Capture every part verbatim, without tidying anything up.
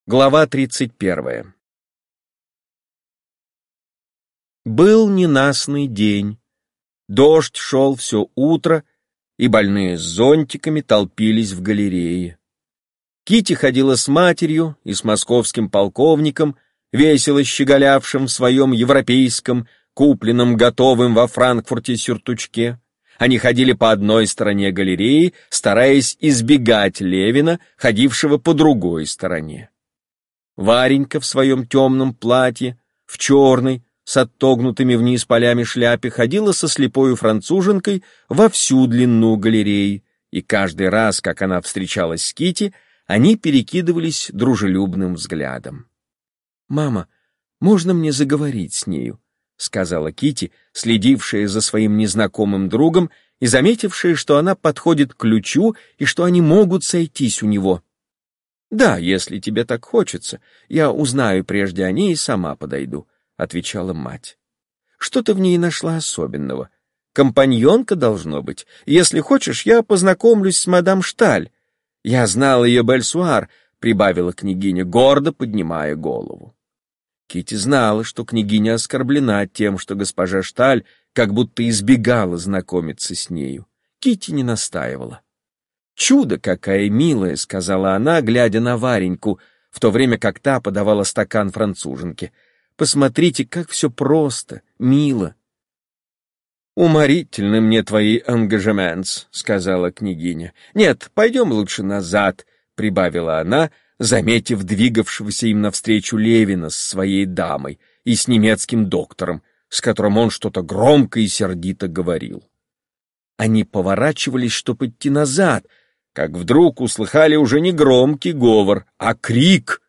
Глава тридцать первая. Был ненастный день. Дождь шел все утро, и больные с зонтиками толпились в галерее. Кити ходила с матерью и с московским полковником, весело щеголявшим в своем европейском, купленном готовым во Франкфурте сюртучке. Они ходили по одной стороне галереи, стараясь избегать Левина, ходившего по другой стороне. Варенька в своем темном платье, в черной, с оттогнутыми вниз полями шляпе, ходила со слепою француженкой во всю длину галереи, и каждый раз, как она встречалась с Кити, они перекидывались дружелюбным взглядом. «Мама, можно мне заговорить с нею?» — сказала Кити, следившая за своим незнакомым другом и заметившая, что она подходит к ключу и что они могут сойтись у него. «Да, если тебе так хочется, я узнаю прежде о ней и сама подойду», — отвечала мать. «Что ты в ней нашла особенного? Компаньонка должно быть. Если хочешь, я познакомлюсь с мадам Шталь. Я знала ее бельсуар», — прибавила княгиня, гордо поднимая голову. Кити знала, что княгиня оскорблена тем, что госпожа Шталь как будто избегала знакомиться с нею. Кити не настаивала. «Чудо, какая милая!» — сказала она, глядя на Вареньку, в то время как та подавала стакан француженке. «Посмотрите, как все просто, мило!» «Уморительны мне твои ангажементс», — сказала княгиня. «Нет, пойдем лучше назад», — прибавила она, заметив двигавшегося им навстречу Левина с своей дамой и с немецким доктором, с которым он что-то громко и сердито говорил. Они поворачивались, чтобы идти назад, как вдруг услыхали уже не громкий говор, а крик.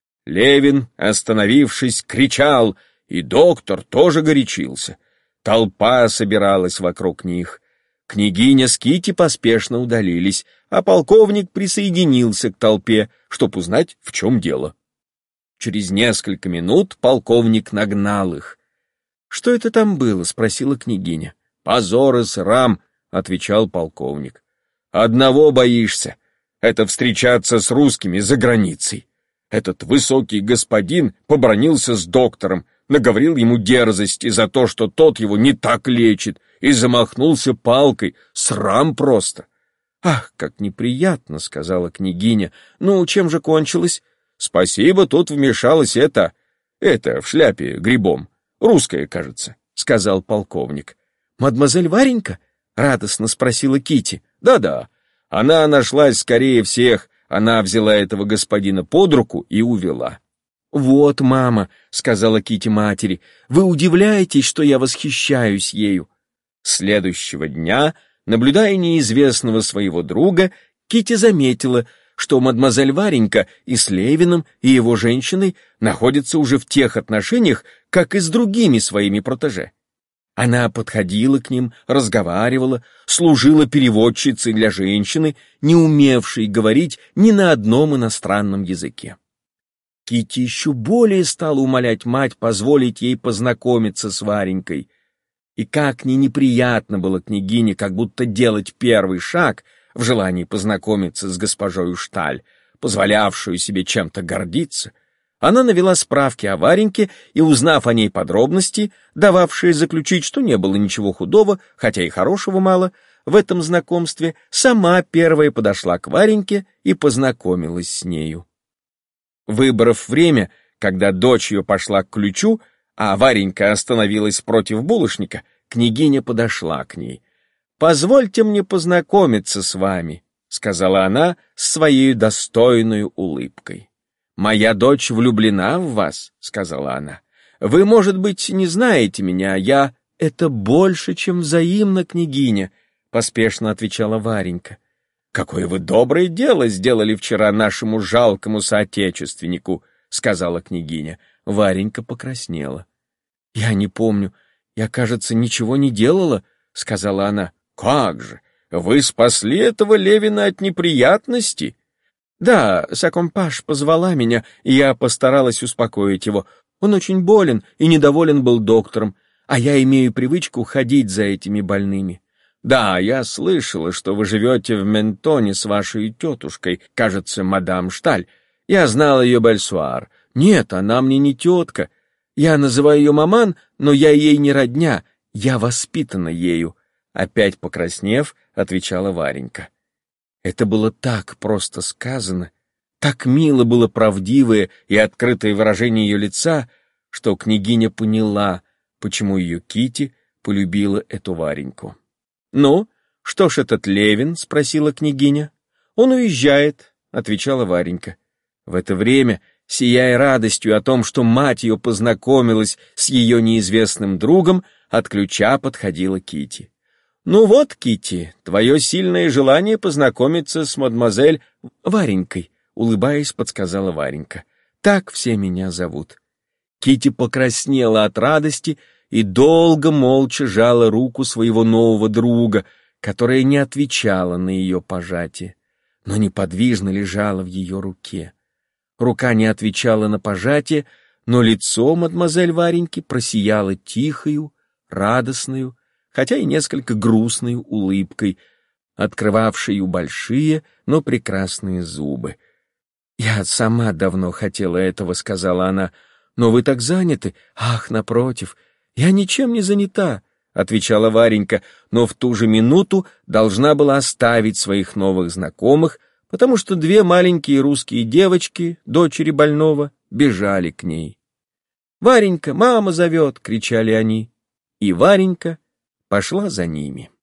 Левин, остановившись, кричал, и доктор тоже горячился. Толпа собиралась вокруг них. Княгиня с Кити поспешно удалились, а полковник присоединился к толпе, чтобы узнать, в чем дело. Через несколько минут полковник нагнал их. «Что это там было?» — спросила княгиня. «Позор и срам», — отвечал полковник. «Одного боишься — это встречаться с русскими за границей. Этот высокий господин побранился с доктором, наговорил ему дерзости за то, что тот его не так лечит, и замахнулся палкой. Срам просто!» «Ах, как неприятно!» — сказала княгиня. «Ну, чем же кончилось?» «Спасибо, тут вмешалась это... это в шляпе грибом. Русская, кажется», — сказал полковник. «Мадемуазель Варенька?» — радостно спросила Кити. «Да-да, она нашлась скорее всех, она взяла этого господина под руку и увела». «Вот, мама», — сказала Кити матери, — «вы удивляетесь, что я восхищаюсь ею». Следующего дня, наблюдая неизвестного своего друга, Кити заметила, что мадемуазель Варенька и с Левиным, и его женщиной находятся уже в тех отношениях, как и с другими своими протеже. Она подходила к ним, разговаривала, служила переводчицей для женщины, не умевшей говорить ни на одном иностранном языке. Кити еще более стала умолять мать позволить ей познакомиться с Варенькой. И как ни неприятно было княгине как будто делать первый шаг в желании познакомиться с госпожою Шталь, позволявшую себе чем-то гордиться, она навела справки о Вареньке и, узнав о ней подробности, дававшие заключить, что не было ничего худого, хотя и хорошего мало, в этом знакомстве, сама первая подошла к Вареньке и познакомилась с нею. Выбрав время, когда дочь ее пошла к ключу, а Варенька остановилась против булочника, княгиня подошла к ней. «Позвольте мне познакомиться с вами», — сказала она с своей достойной улыбкой. «Моя дочь влюблена в вас», — сказала она. «Вы, может быть, не знаете меня, я...» «Это больше, чем взаимно, княгиня», — поспешно отвечала Варенька. «Какое вы доброе дело сделали вчера нашему жалкому соотечественнику», — сказала княгиня. Варенька покраснела. «Я не помню. Я, кажется, ничего не делала», — сказала она. «Как же! Вы спасли этого Левина от неприятностей?» «Да, Сакомпаш позвала меня, и я постаралась успокоить его. Он очень болен и недоволен был доктором, а я имею привычку ходить за этими больными. Да, я слышала, что вы живете в Ментоне с вашей тетушкой, кажется, мадам Шталь. Я знал ее Бальсуар. Нет, она мне не тетка. Я называю ее маман, но я ей не родня. Я воспитана ею. Опять покраснев, отвечала Варенька. Это было так просто сказано, так мило было правдивое и открытое выражение ее лица, что княгиня поняла, почему ее Кити полюбила эту Вареньку. «Ну, что ж этот Левин?» — спросила княгиня. «Он уезжает», — отвечала Варенька. В это время, сияя радостью о том, что мать ее познакомилась с ее неизвестным другом, от ключа подходила Кити. «Ну вот, Кити, твое сильное желание познакомиться с мадемуазель Варенькой», — улыбаясь, подсказала Варенька. «Так все меня зовут». Кити покраснела от радости и долго молча жала руку своего нового друга, которая не отвечала на ее пожатие, но неподвижно лежала в ее руке. Рука не отвечала на пожатие, но лицо мадемуазель Вареньки просияло тихою, радостную, хотя и несколько грустной улыбкой, открывавшей большие, но прекрасные зубы. «Я сама давно хотела этого», — сказала она, — «но вы так заняты». «Ах, напротив, я ничем не занята», — отвечала Варенька, но в ту же минуту должна была оставить своих новых знакомых, потому что две маленькие русские девочки, дочери больного, бежали к ней. «Варенька, мама зовет!» — кричали они. И Варенька пошла за ними.